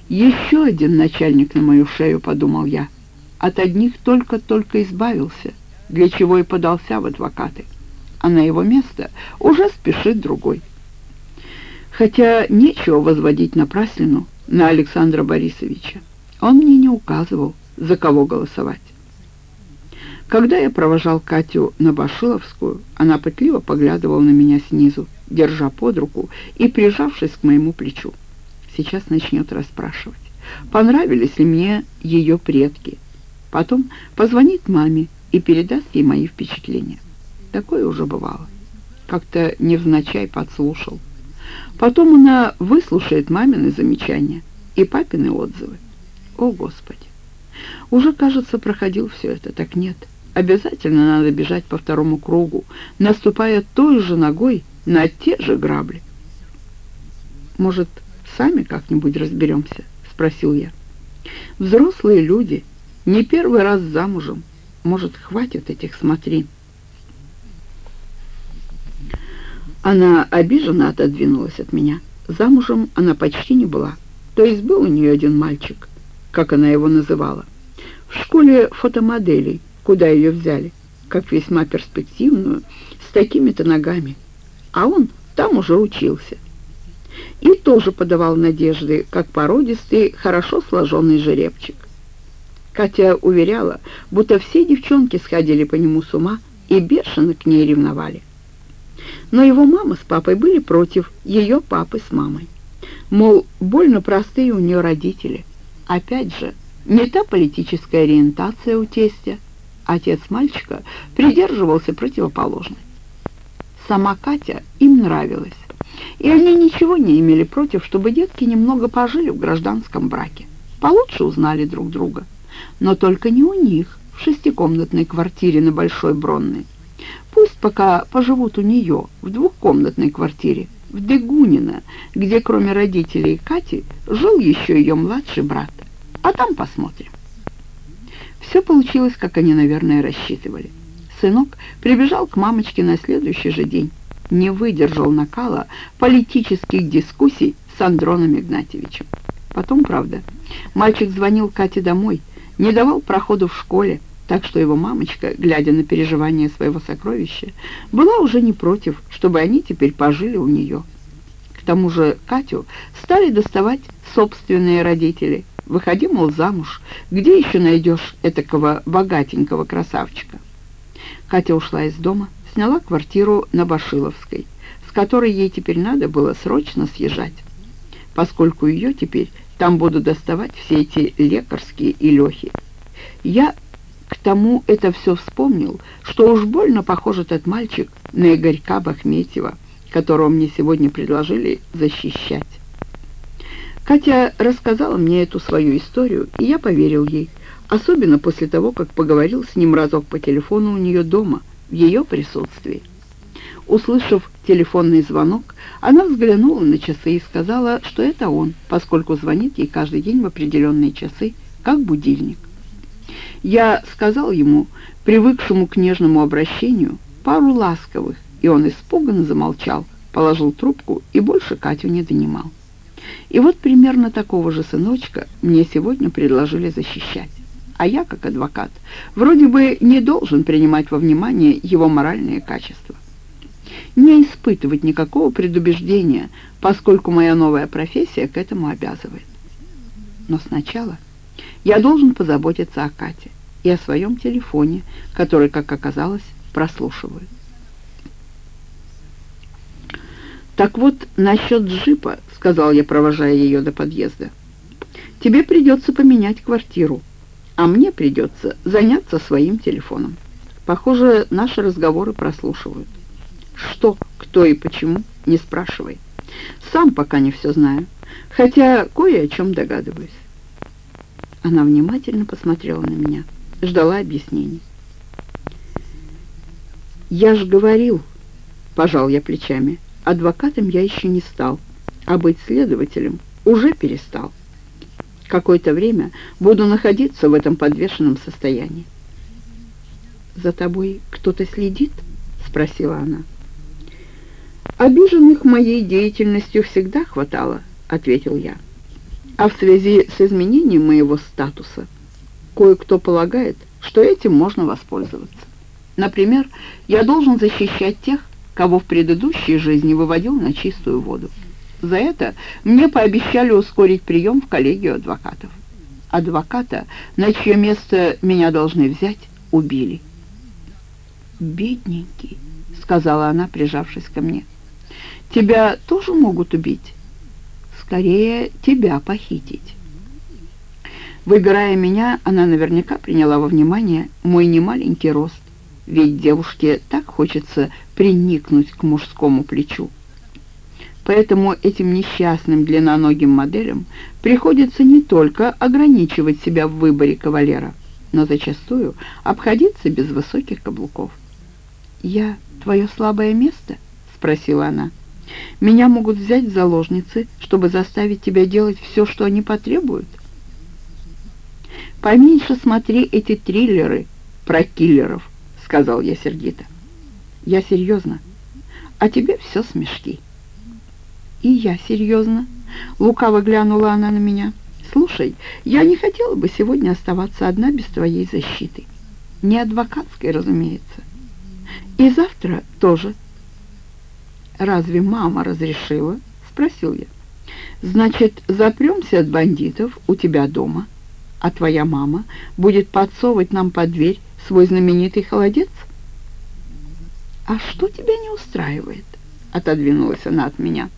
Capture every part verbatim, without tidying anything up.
«Еще один начальник на мою шею», — подумал я. «От одних только-только избавился, для чего и подался в адвокаты, а на его место уже спешит другой». Хотя нечего возводить напраслину на Александра Борисовича. Он мне не указывал, за кого голосовать. Когда я провожал Катю на Башиловскую, она пытливо поглядывала на меня снизу, держа под руку и прижавшись к моему плечу. Сейчас начнет расспрашивать, понравились ли мне ее предки. Потом позвонит маме и передаст ей мои впечатления. Такое уже бывало. Как-то невзначай подслушал. Потом она выслушает мамины замечания и папины отзывы. О, Господи! Уже, кажется, проходил все это. Так нет. Обязательно надо бежать по второму кругу, наступая той же ногой на те же грабли. «Может, сами как-нибудь разберемся?» — спросил я. «Взрослые люди, не первый раз замужем. Может, хватит этих смотрин?» Она обиженно отодвинулась от меня. Замужем она почти не была. То есть был у нее один мальчик, как она его называла, в школе фотомоделей, куда ее взяли, как весьма перспективную, с такими-то ногами. А он там уже учился. И тоже подавал надежды, как породистый, хорошо сложенный жеребчик. Катя уверяла, будто все девчонки сходили по нему с ума и бешено к ней ревновали. Но его мама с папой были против ее папы с мамой. Мол, больно простые у нее родители. Опять же, не та политическая ориентация у тестя. Отец мальчика придерживался противоположной. Сама Катя им нравилась, и они ничего не имели против, чтобы детки немного пожили в гражданском браке, получше узнали друг друга. Но только не у них, в шестикомнатной квартире на Большой Бронной. Пусть пока поживут у нее в двухкомнатной квартире в Дегунино, где кроме родителей Кати жил еще ее младший брат. А там посмотрим. Все получилось, как они, наверное, рассчитывали. Сынок прибежал к мамочке на следующий же день. Не выдержал накала политических дискуссий с Андроном Игнатьевичем. Потом, правда, мальчик звонил Кате домой, не давал проходу в школе, так что его мамочка, глядя на переживания своего сокровища, была уже не против, чтобы они теперь пожили у нее. К тому же Катю стали доставать собственные родители. Выходи, мол, замуж, где еще найдешь этакого богатенького красавчика? Катя ушла из дома, сняла квартиру на Башиловской, с которой ей теперь надо было срочно съезжать, поскольку ее теперь там будут доставать все эти лекарские и лехи. Я к тому это все вспомнил, что уж больно похож этот мальчик на Игорька Бахметьева, которого мне сегодня предложили защищать. Катя рассказала мне эту свою историю, и я поверил ей, особенно после того, как поговорил с ним разок по телефону у нее дома, в ее присутствии. Услышав телефонный звонок, она взглянула на часы и сказала, что это он, поскольку звонит ей каждый день в определенные часы, как будильник. Я сказал ему, привыкшему к нежному обращению, пару ласковых, и он испуганно замолчал, положил трубку и больше Катю не донимал. И вот примерно такого же сыночка мне сегодня предложили защищать. А я, как адвокат, вроде бы не должен принимать во внимание его моральные качества. Не испытывать никакого предубеждения, поскольку моя новая профессия к этому обязывает. Но сначала я должен позаботиться о Кате и о своем телефоне, который, как оказалось, прослушивают. «Так вот, насчет джипа», — сказал я, провожая ее до подъезда, — «тебе придется поменять квартиру, а мне придется заняться своим телефоном. Похоже, наши разговоры прослушивают. Что, кто и почему, не спрашивай. Сам пока не все знаю, хотя кое о чем догадываюсь». Она внимательно посмотрела на меня, ждала объяснений. «Я ж говорил», — пожал я плечами, — «адвокатом я еще не стал, а быть следователем уже перестал. Какое-то время буду находиться в этом подвешенном состоянии». «За тобой кто-то следит?» — спросила она. «Обиженных моей деятельностью всегда хватало», — ответил я. А в связи с изменением моего статуса кое-кто полагает, что этим можно воспользоваться. Например, я должен защищать тех, кого в предыдущей жизни выводил на чистую воду. За это мне пообещали ускорить прием в коллегию адвокатов. Адвоката, на чье место меня должны взять, убили. «Бедненький», — сказала она, прижавшись ко мне. «Тебя тоже могут убить? Скорее, тебя похитить». Выбирая меня, она наверняка приняла во внимание мой немаленький рост, ведь девушке так хочется приникнуть к мужскому плечу. Поэтому этим несчастным длинноногим моделям приходится не только ограничивать себя в выборе кавалера, но зачастую обходиться без высоких каблуков. «Я твое слабое место?» — спросила она. «Меня могут взять в заложницы, чтобы заставить тебя делать все, что они потребуют?» «Поменьше смотри эти триллеры про киллеров», — сказал я сердито. «Я серьезно, а тебе все смешки». «И я серьезно», — лукаво глянула она на меня. «Слушай, я не хотела бы сегодня оставаться одна без твоей защиты. Не адвокатской, разумеется. И завтра тоже». «Разве мама разрешила?» — спросил я. «Значит, запремся от бандитов у тебя дома, а твоя мама будет подсовывать нам под дверь свой знаменитый холодец?» «А что тебя не устраивает?» — отодвинулась она от меня.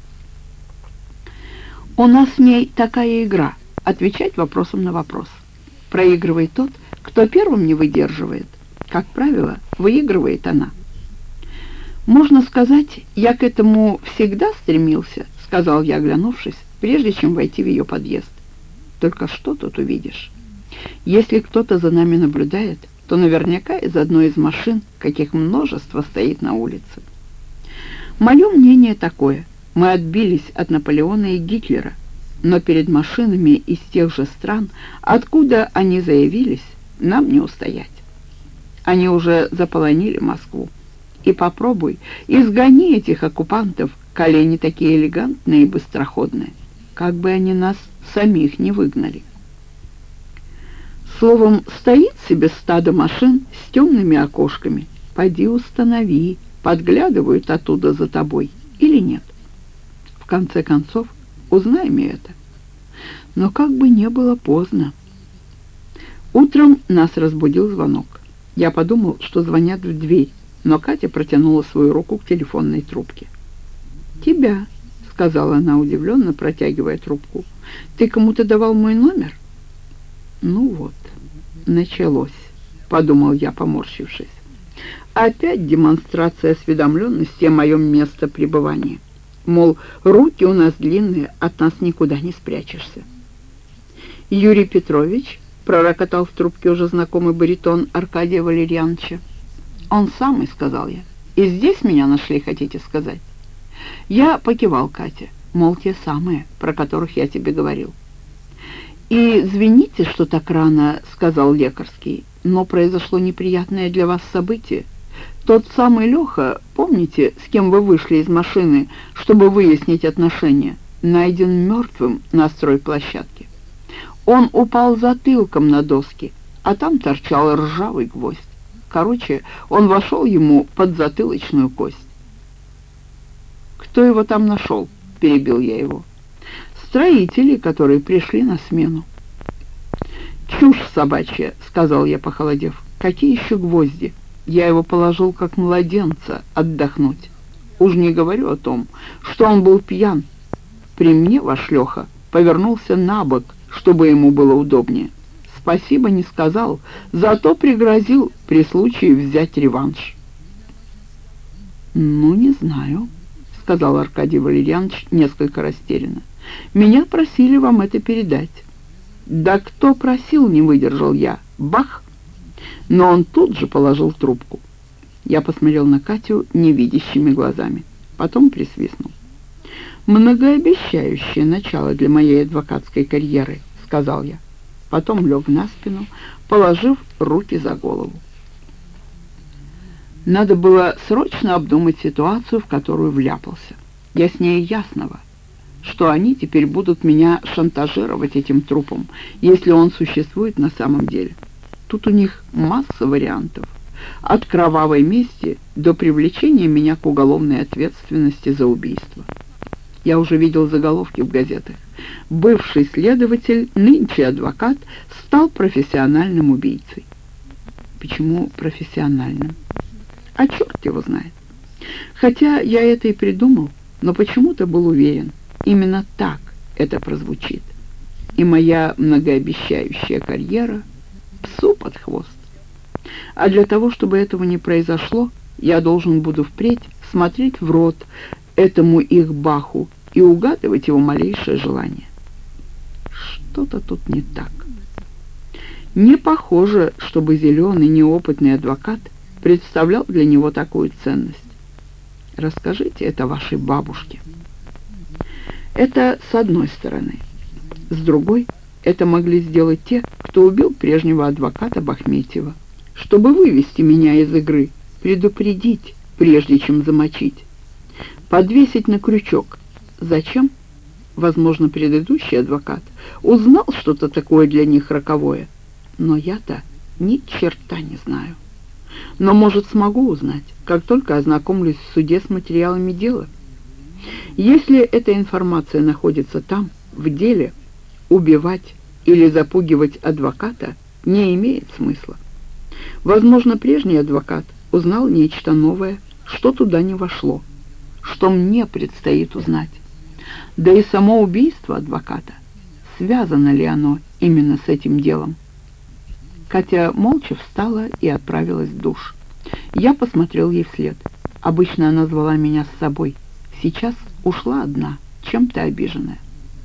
«У нас с ней такая игра — отвечать вопросом на вопрос. Проигрывает тот, кто первым не выдерживает. Как правило, выигрывает она». «Можно сказать, я к этому всегда стремился», — сказал я, оглянувшись, прежде чем войти в ее подъезд. «Только что тут увидишь? Если кто-то за нами наблюдает, то наверняка из одной из машин, каких множество стоит на улице. Мое мнение такое. Мы отбились от Наполеона и Гитлера, но перед машинами из тех же стран, откуда они заявились, нам не устоять. Они уже заполонили Москву. И попробуй, изгони этих оккупантов, коли они такие элегантные и быстроходные, как бы они нас самих не выгнали». Словом, стоит себе стадо машин с темными окошками. Пойди установи, подглядывают оттуда за тобой или нет. В конце концов, узнаем и это. Но как бы не было поздно. Утром нас разбудил звонок. Я подумал, что звонят в дверь, но Катя протянула свою руку к телефонной трубке. «Тебя», — сказала она удивленно, протягивая трубку. «Ты кому-то давал мой номер?» «Ну вот, началось», — подумал я, поморщившись. «Опять демонстрация осведомленности о моем месте пребывания. Мол, руки у нас длинные, от нас никуда не спрячешься». «Юрий Петрович», — пророкотал в трубке уже знакомый баритон Аркадия Валерьяновича. «Он самый», — сказал я. «И здесь меня нашли, хотите сказать?» Я покивал Кате, мол, те самые, про которых я тебе говорил. «И извините, что так рано», — сказал Лекарский, «но произошло неприятное для вас событие. Тот самый Леха, помните, с кем вы вышли из машины, чтобы выяснить отношения, найден мертвым на стройплощадке. Он упал затылком на доски, а там торчал ржавый гвоздь. Короче, он вошел ему под затылочную кость». «Кто его там нашел?» — перебил я его. «Строители, которые пришли на смену». «Чушь собачья», — сказал я, похолодев. «Какие еще гвозди? Я его положил как младенца отдохнуть. Уж не говорю о том, что он был пьян. При мне ваш Леха повернулся на бок, чтобы ему было удобнее. Спасибо не сказал, зато пригрозил при случае взять реванш». «Ну, не знаю», — сказал Аркадий Валерьянович несколько растерянно. «Меня просили вам это передать». «Да кто просил?» — не выдержал я. Бах! Но он тут же положил трубку. Я посмотрел на Катю невидящими глазами. Потом присвистнул. «Многообещающее начало для моей адвокатской карьеры», — сказал я. Потом лег на спину, положив руки за голову. Надо было срочно обдумать ситуацию, в которую вляпался. Я с ней ясного. что они теперь будут меня шантажировать этим трупом, если он существует на самом деле. Тут у них масса вариантов. От кровавой мести до привлечения меня к уголовной ответственности за убийство. Я уже видел заголовки в газетах. Бывший следователь, нынче адвокат, стал профессиональным убийцей. Почему профессиональным? А черт его знает. Хотя я это и придумал, но почему-то был уверен, именно так это прозвучит. И моя многообещающая карьера псу под хвост. А для того, чтобы этого не произошло, я должен буду впредь смотреть в рот этому их Баху и угадывать его малейшее желание. Что-то тут не так. Не похоже, чтобы зеленый неопытный адвокат представлял для него такую ценность. Расскажите это вашей бабушке. Это с одной стороны. С другой, это могли сделать те, кто убил прежнего адвоката Бахметьева, чтобы вывести меня из игры, предупредить, прежде чем замочить, подвесить на крючок. Зачем? Возможно, предыдущий адвокат узнал что-то такое для них роковое, но я-то ни черта не знаю. Но, может, смогу узнать, как только ознакомлюсь в суде с материалами дела. Если эта информация находится там, в деле, убивать или запугивать адвоката не имеет смысла. Возможно, прежний адвокат узнал нечто новое, что туда не вошло, что мне предстоит узнать. Да и само убийство адвоката, связано ли оно именно с этим делом? Катя молча встала и отправилась в душ. Я посмотрел ей вслед. Обычно она звала меня с собой. Сейчас ушла одна, чем-то обиженная.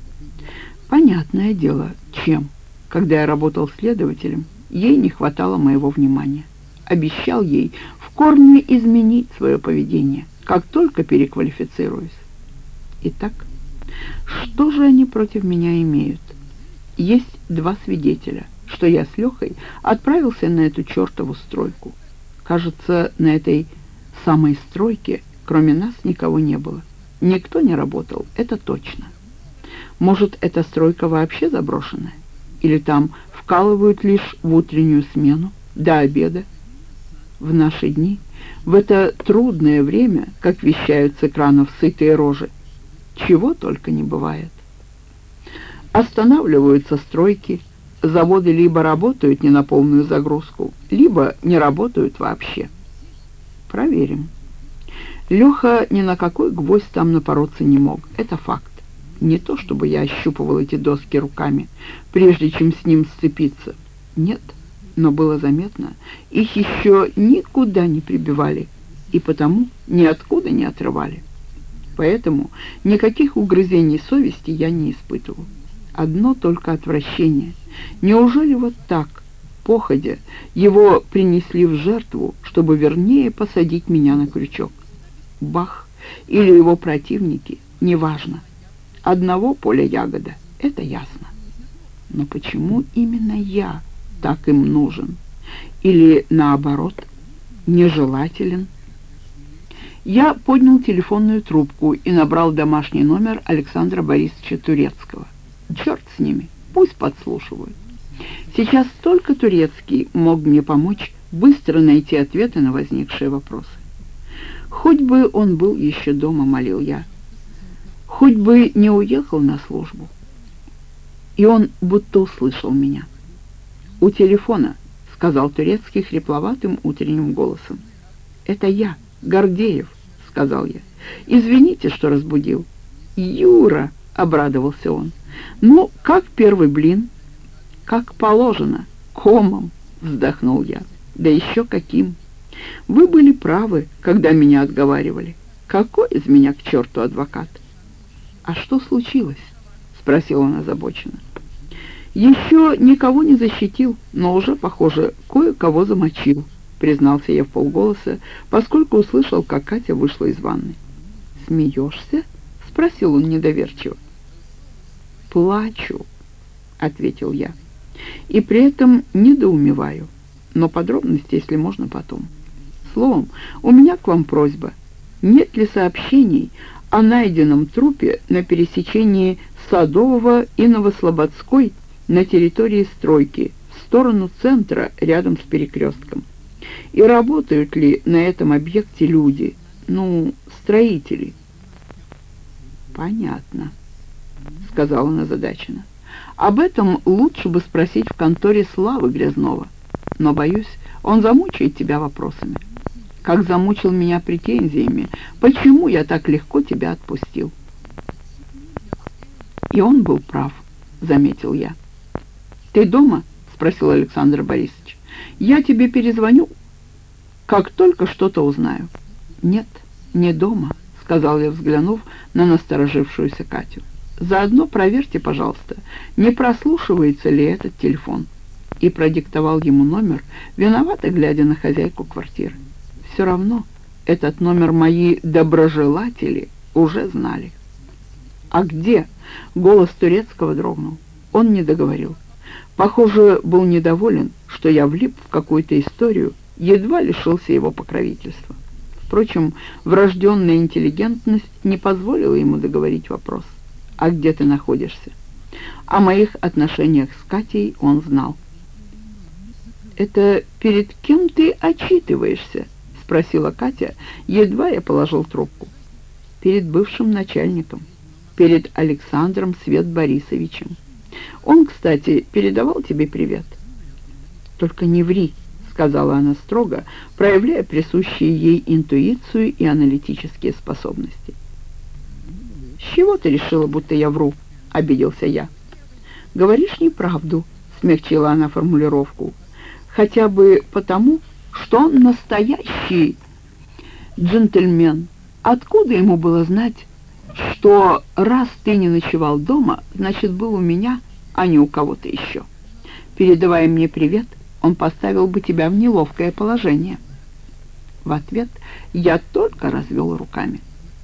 Понятное дело, чем. Когда я работал следователем, ей не хватало моего внимания. Обещал ей в корне изменить свое поведение, как только переквалифицируюсь. Итак, что же они против меня имеют? Есть два свидетеля, что я с Лехой отправился на эту чертову стройку. Кажется, на этой самой стройке кроме нас никого не было. Никто не работал, это точно. Может, эта стройка вообще заброшенная? Или там вкалывают лишь в утреннюю смену, до обеда? В наши дни, в это трудное время, как вещают с экранов сытые рожи, чего только не бывает. Останавливаются стройки, заводы либо работают не на полную загрузку, либо не работают вообще. Проверим. Леха ни на какой гвоздь там напороться не мог, это факт. Не то, чтобы я ощупывал эти доски руками, прежде чем с ним сцепиться. Нет, но было заметно, их еще никуда не прибивали, и потому ниоткуда не отрывали. Поэтому никаких угрызений совести я не испытывал. Одно только отвращение. Неужели вот так, походя, его принесли в жертву, чтобы вернее посадить меня на крючок? Бах или его противники, неважно. Одного поля ягода, это ясно. Но почему именно я так им нужен? Или, наоборот, нежелателен? Я поднял телефонную трубку и набрал домашний номер Александра Борисовича Турецкого. Черт с ними, пусть подслушивают. Сейчас только Турецкий мог мне помочь быстро найти ответы на возникшие вопросы. Хоть бы он был еще дома, молил я. Хоть бы не уехал на службу. И он будто услышал меня. «У телефона», — сказал Турецкий хрипловатым утренним голосом. «Это я, Гордеев», — сказал я. «Извините, что разбудил». «Юра», — обрадовался он. «Ну, как первый блин?» «Как положено, комом», — вздохнул я. «Да еще каким! Вы были правы, когда меня отговаривали. Какой из меня к черту адвокат?» «А что случилось?» — спросил он озабоченно. «Еще никого не защитил, но уже, похоже, кое-кого замочил», — признался я вполголоса, поскольку услышал, как Катя вышла из ванной. «Смеешься?» — спросил он недоверчиво. «Плачу», — ответил я, — «и при этом недоумеваю, но подробности, если можно, потом. Словом, у меня к вам просьба. Нет ли сообщений о найденном трупе на пересечении Садового и Новослободской на территории стройки в сторону центра рядом с перекрестком. И работают ли на этом объекте люди, ну, строители? «Понятно», — сказала она озадаченно. «Об этом лучше бы спросить в конторе Славы Грязнова. Но, боюсь, он замучает тебя вопросами. Как замучил меня претензиями, почему я так легко тебя отпустил». «И он был прав», — заметил я. «Ты дома?» — спросил Александр Борисович. «Я тебе перезвоню, как только что-то узнаю». «Нет, не дома», — сказал я, взглянув на насторожившуюся Катю. «Заодно проверьте, пожалуйста, не прослушивается ли этот телефон». И продиктовал ему номер, виновато глядя на хозяйку квартиры. Все равно этот номер мои доброжелатели уже знали. «А где?» — голос Турецкого дрогнул. Он не договорил. Похоже, был недоволен, что я влип в какую-то историю, едва лишился его покровительства. Впрочем, врожденная интеллигентность не позволила ему договорить вопрос. «А где ты находишься?» О моих отношениях с Катей он знал. «Это перед кем ты отчитываешься?» — спросила Катя, едва я положил трубку. «Перед бывшим начальником, перед Александром Свет Борисовичем. Он, кстати, передавал тебе привет». «Только не ври», — сказала она строго, проявляя присущие ей интуицию и аналитические способности. «С чего ты решила, будто я вру?» — обиделся я. «Говоришь неправду», — смягчила она формулировку. «Хотя бы потому, что он настоящий джентльмен. Откуда ему было знать, что раз ты не ночевал дома, значит, был у меня, а не у кого-то еще? Передавая мне привет, он поставил бы тебя в неловкое положение». В ответ я только развел руками.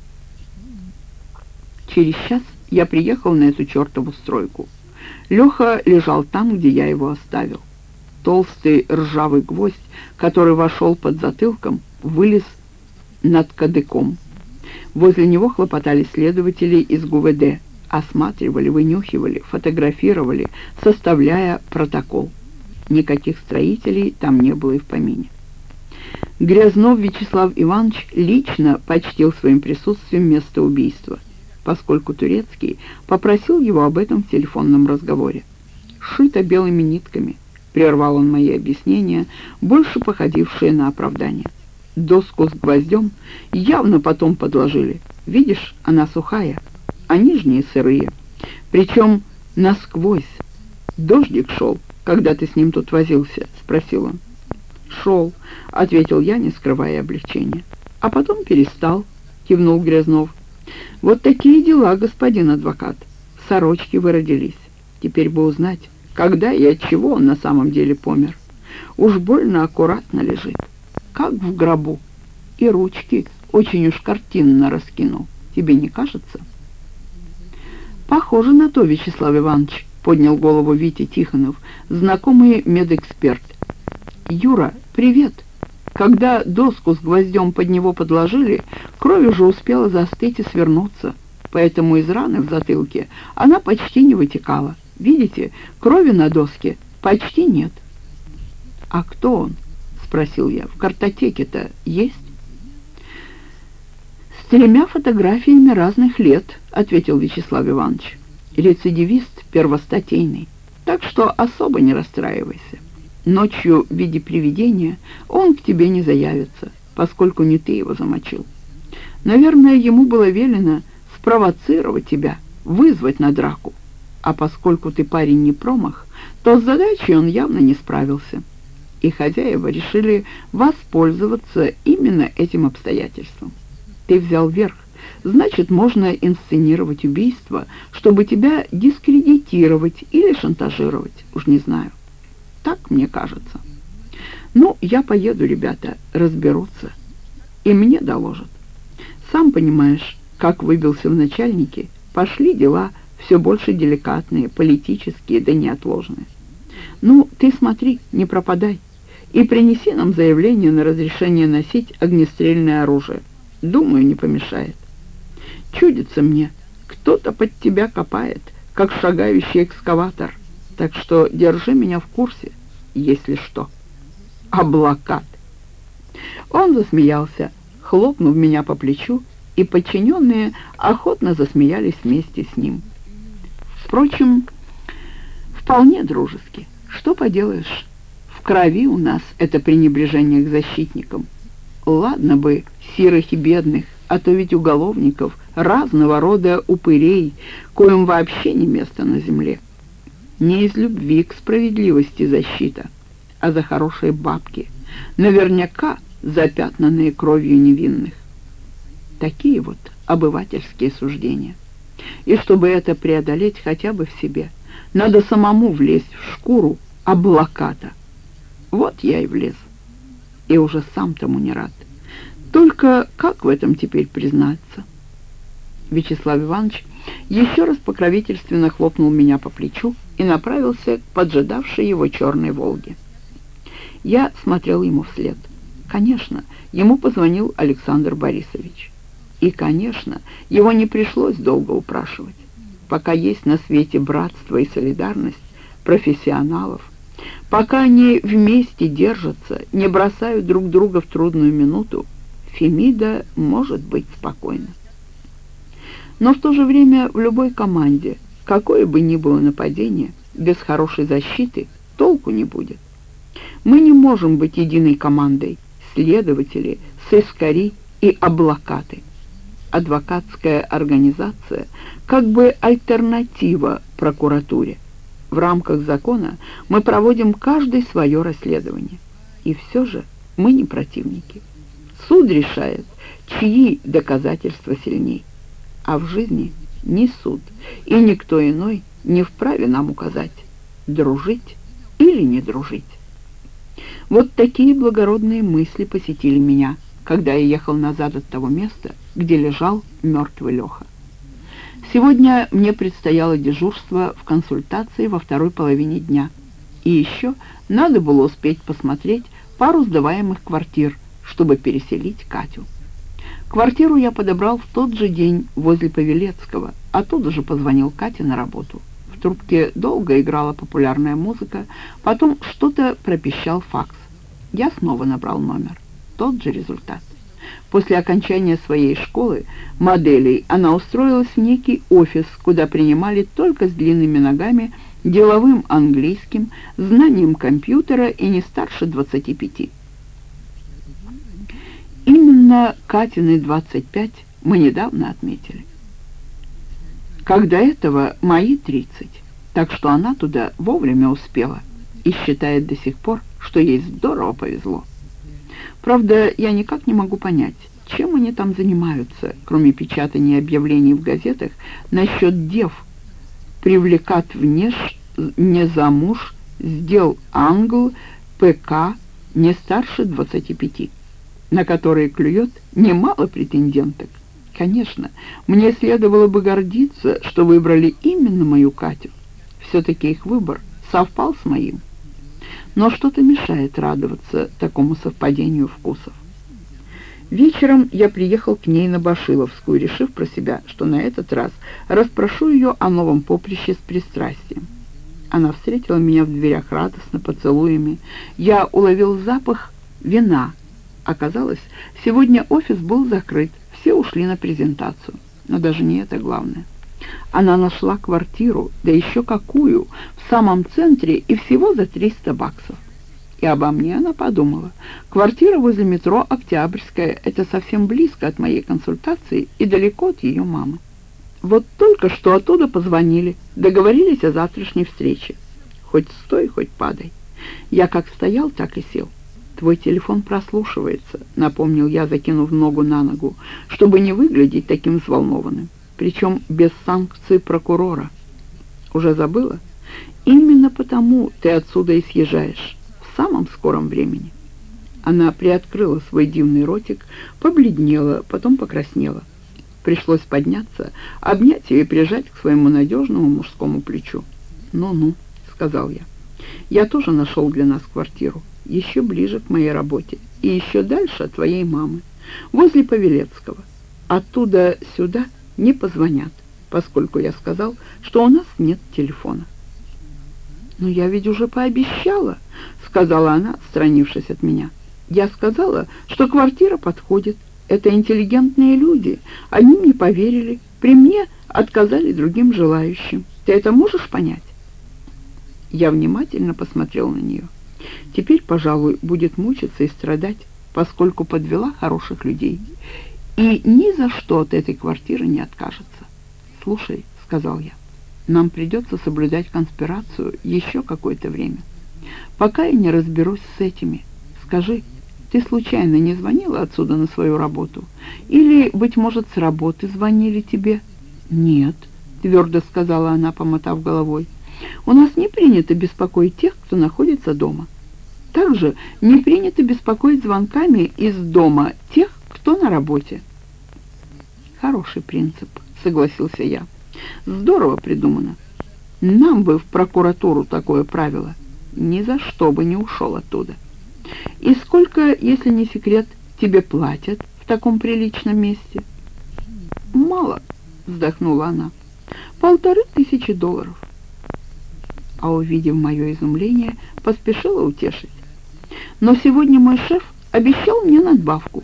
Через час я приехал на эту чертову стройку. Леха лежал там, где я его оставил. Толстый ржавый гвоздь, который вошел под затылком, вылез над кадыком. Возле него хлопотали следователи из ГУВД, осматривали, вынюхивали, фотографировали, составляя протокол. Никаких строителей там не было и в помине. Грязнов Вячеслав Иванович лично почтил своим присутствием место убийства, поскольку Турецкий попросил его об этом в телефонном разговоре. «Шито белыми нитками», — прервал он мои объяснения, больше походившие на оправдание. «Доску с гвоздем явно потом подложили. Видишь, она сухая, а нижние сырые. Причем насквозь. Дождик шел, когда ты с ним тут возился?» — спросил он. «Шел», — ответил я, не скрывая облегчения. «А потом перестал», — кивнул Грязнов. «Вот такие дела, господин адвокат. Сорочки вы родились. Теперь бы узнать, когда и от чего он на самом деле помер. Уж больно аккуратно лежит, как в гробу. И ручки очень уж картинно раскинул. Тебе не кажется?» «Похоже на то, Вячеслав Иванович», — поднял голову Витя Тихонов, знакомый медэксперт. «Юра, привет. Когда доску с гвоздем под него подложили, кровь уже успела застыть и свернуться, поэтому из раны в затылке она почти не вытекала. Видите, крови на доске почти нет». «А кто он?» — спросил я. «В картотеке-то есть?» «С тремя фотографиями разных лет», — ответил Вячеслав Иванович. «Рецидивист первостатейный, так что особо не расстраивайся. Ночью в виде привидения он к тебе не заявится, поскольку не ты его замочил. Наверное, ему было велено спровоцировать тебя, вызвать на драку. А поскольку ты парень не промах, то с задачей он явно не справился. И хозяева решили воспользоваться именно этим обстоятельством. Ты взял верх, значит, можно инсценировать убийство, чтобы тебя дискредитировать или шантажировать, уж не знаю. Так мне кажется. Ну, я поеду, ребята, разберутся, и мне доложат. Сам понимаешь, как выбился в начальники, пошли дела все больше деликатные, политические, да неотложные. Ну, ты смотри, не пропадай, и принеси нам заявление на разрешение носить огнестрельное оружие. Думаю, не помешает». Чудится мне, кто-то под тебя копает, как шагающий экскаватор. Так что держи меня в курсе, если что. Облакат. Он засмеялся, хлопнув меня по плечу, и подчиненные охотно засмеялись вместе с ним. Впрочем, вполне дружески. Что поделаешь, в крови у нас это пренебрежение к защитникам. Ладно бы сирых и бедных, а то ведь уголовников, разного рода упырей, коим вообще не место на земле. Не из любви к справедливости защита, а за хорошие бабки, наверняка запятнанные кровью невинных. Такие вот обывательские суждения. И чтобы это преодолеть хотя бы в себе, надо самому влезть в шкуру облаката. Вот я и влез, и уже сам тому не рад. Только как в этом теперь признаться? Вячеслав Иванович еще раз покровительственно хлопнул меня по плечу и направился к поджидавшей его черной «Волге». Я смотрел ему вслед. Конечно, ему позвонил Александр Борисович. И, конечно, его не пришлось долго упрашивать. Пока есть на свете братство и солидарность профессионалов, пока они вместе держатся, не бросают друг друга в трудную минуту, Фемида может быть спокойна. Но в то же время в любой команде, какое бы ни было нападение, без хорошей защиты толку не будет. Мы не можем быть единой командой, следователи, сыскари и облакаты. Адвокатская организация как бы альтернатива прокуратуре. В рамках закона мы проводим каждый свое расследование. И все же мы не противники. Суд решает, чьи доказательства сильней. А в жизни ни суд и никто иной не вправе нам указать, дружить или не дружить. Вот такие благородные мысли посетили меня, когда я ехал назад от того места, где лежал мертвый Леха. Сегодня мне предстояло дежурство в консультации во второй половине дня. И еще надо было успеть посмотреть пару сдаваемых квартир, чтобы переселить Катю. Квартиру я подобрал в тот же день возле Павелецкого, оттуда же позвонил Кате на работу. В трубке долго играла популярная музыка, потом что-то пропищал факс. Я снова набрал номер. Тот же результат. После окончания своей школы моделей она устроилась в некий офис, куда принимали только с длинными ногами, деловым английским, знанием компьютера и не старше двадцати пяти. Именно Катины двадцать пять мы недавно отметили. Как до этого мои тридцать, так что она туда вовремя успела и считает до сих пор, что ей здорово повезло. Правда, я никак не могу понять, чем они там занимаются, кроме печатания объявлений в газетах насчет дев, привлекат внеш, не замуж, сдел англ, ПК не старше двадцати пяти, на которые клюет немало претенденток. Конечно, мне следовало бы гордиться, что выбрали именно мою Катю. Все-таки их выбор совпал с моим. Но что-то мешает радоваться такому совпадению вкусов. Вечером я приехал к ней на Башиловскую, решив про себя, что на этот раз расспрошу ее о новом поприще с пристрастием. Она встретила меня в дверях радостно, поцелуями. Я уловил запах вина. Оказалось, сегодня офис был закрыт, все ушли на презентацию. Но даже не это главное. Она нашла квартиру, да еще какую, в самом центре и всего за триста баксов. И обо мне она подумала. Квартира возле метро Октябрьская, это совсем близко от моей консультации и далеко от ее мамы. Вот только что оттуда позвонили, договорились о завтрашней встрече. Хоть стой, хоть падай. Я как стоял, так и сел. «Твой телефон прослушивается», — напомнил я, закинув ногу на ногу, чтобы не выглядеть таким взволнованным. Причем без санкции прокурора. Уже забыла? Именно потому ты отсюда и съезжаешь. В самом скором времени. Она приоткрыла свой дивный ротик, побледнела, потом покраснела. Пришлось подняться, обнять ее и прижать к своему надежному мужскому плечу. «Ну-ну», — сказал я. «Я тоже нашел для нас квартиру, еще ближе к моей работе и еще дальше от твоей мамы, возле Павелецкого. Оттуда сюда не позвонят, поскольку я сказал, что у нас нет телефона. «Но я ведь уже пообещала», — сказала она, отстранившись от меня. «Я сказала, что квартира подходит. Это интеллигентные люди. Они мне поверили. При мне отказали другим желающим. Ты это можешь понять?» Я внимательно посмотрел на нее. Теперь, пожалуй, будет мучиться и страдать, поскольку подвела хороших людей. И ни за что от этой квартиры не откажется. «Слушай», — сказал я, — «нам придется соблюдать конспирацию еще какое-то время. Пока я не разберусь с этими. Скажи, ты случайно не звонила отсюда на свою работу? Или, быть может, с работы звонили тебе?» «Нет», — твердо сказала она, помотав головой. «У нас не принято беспокоить тех, кто находится дома. Также не принято беспокоить звонками из дома тех, кто на работе». «Хороший принцип», — согласился я. «Здорово придумано. Нам бы в прокуратуру такое правило. Ни за что бы не ушел оттуда. И сколько, если не секрет, тебе платят в таком приличном месте?» «Мало», — вздохнула она. «Полторы тысячи долларов». А увидев мое изумление, поспешила утешить. «Но сегодня мой шеф обещал мне надбавку».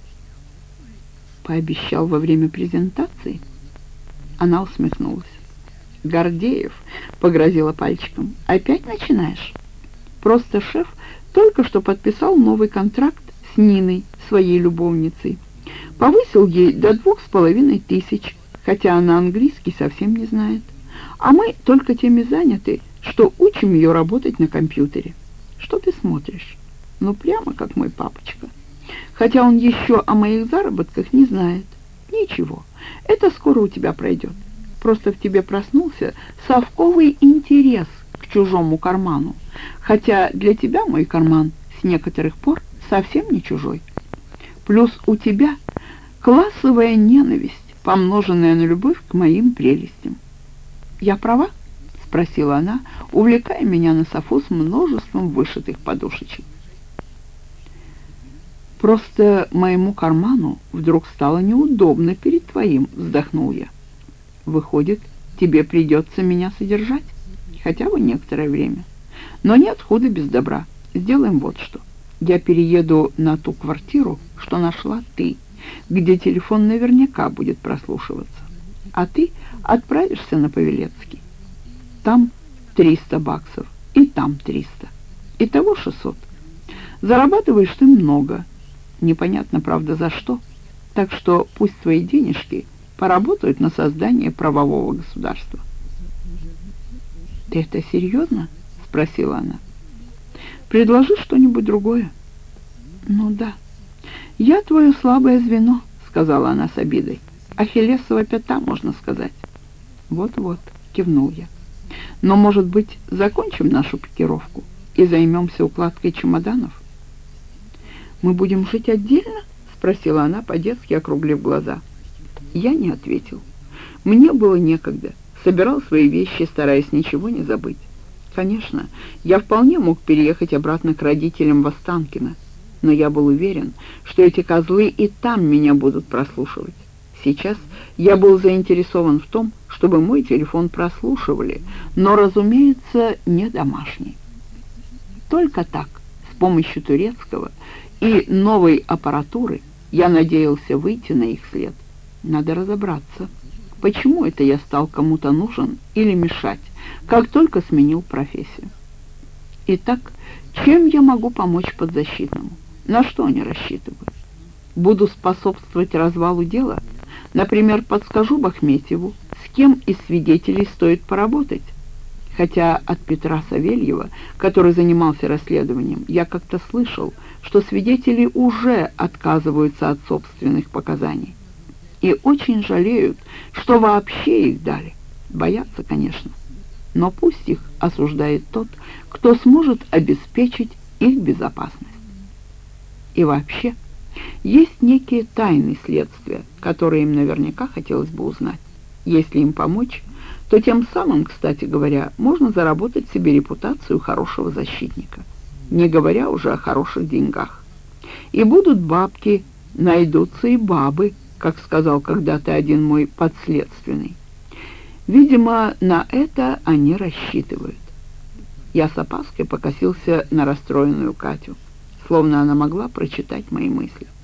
«Пообещал во время презентации?» Она усмехнулась. «Гордеев», — погрозила пальчиком, — «опять начинаешь? Просто шеф только что подписал новый контракт с Ниной, своей любовницей. Повысил ей до двух с половиной тысяч, хотя она английский совсем не знает. А мы только теми заняты, что учим ее работать на компьютере. Что ты смотришь? Ну, прямо как мой папочка. Хотя он еще о моих заработках не знает. Ничего, это скоро у тебя пройдет. Просто в тебе проснулся совковый интерес к чужому карману. Хотя для тебя мой карман с некоторых пор совсем не чужой. Плюс у тебя классовая ненависть, помноженная на любовь к моим прелестям. Я права?» — спросила она, увлекая меня на софу с множеством вышитых подушечек. «Просто моему карману вдруг стало неудобно перед твоим», — вздохнул я. «Выходит, тебе придется меня содержать, хотя бы некоторое время. Но нет худа без добра. Сделаем вот что. Я перееду на ту квартиру, что нашла ты, где телефон наверняка будет прослушиваться. А ты отправишься на Павелецкий. Там триста баксов, и там триста. Итого шестьсот. Зарабатываешь ты много. Непонятно, правда, за что. Так что пусть твои денежки поработают на создание правового государства». «Ты это серьезно?» — спросила она. «Предложи что-нибудь другое». «Ну да, я твое слабое звено», — сказала она с обидой. «Ахиллесова пята, можно сказать». «Вот-вот», — кивнул я. «Но, может быть, закончим нашу пикировку и займемся укладкой чемоданов?» «Мы будем жить отдельно?» — спросила она, по-детски округлив глаза. Я не ответил. Мне было некогда. Собирал свои вещи, стараясь ничего не забыть. Конечно, я вполне мог переехать обратно к родителям в Останкино, но я был уверен, что эти козлы и там меня будут прослушивать. Сейчас я был заинтересован в том, чтобы мой телефон прослушивали, но, разумеется, не домашний. Только так, с помощью турецкого и новой аппаратуры, я надеялся выйти на их след. Надо разобраться, почему это я стал кому-то нужен или мешать, как только сменил профессию. Итак, чем я могу помочь подзащитному? На что они рассчитывают? Буду способствовать развалу дела? Например, подскажу Бахметьеву, с кем из свидетелей стоит поработать? Хотя от Петра Савельева, который занимался расследованием, я как-то слышал, что свидетели уже отказываются от собственных показаний. И очень жалеют, что вообще их дали. Боятся, конечно. Но пусть их осуждает тот, кто сможет обеспечить их безопасность. И вообще, есть некие тайны следствия, которые им наверняка хотелось бы узнать. Если им помочь, то тем самым, кстати говоря, можно заработать себе репутацию хорошего защитника, не говоря уже о хороших деньгах. И будут бабки, найдутся и бабы, как сказал когда-то один мой подследственный. Видимо, на это они рассчитывают. Я с опаской покосился на расстроенную Катю, словно она могла прочитать мои мысли.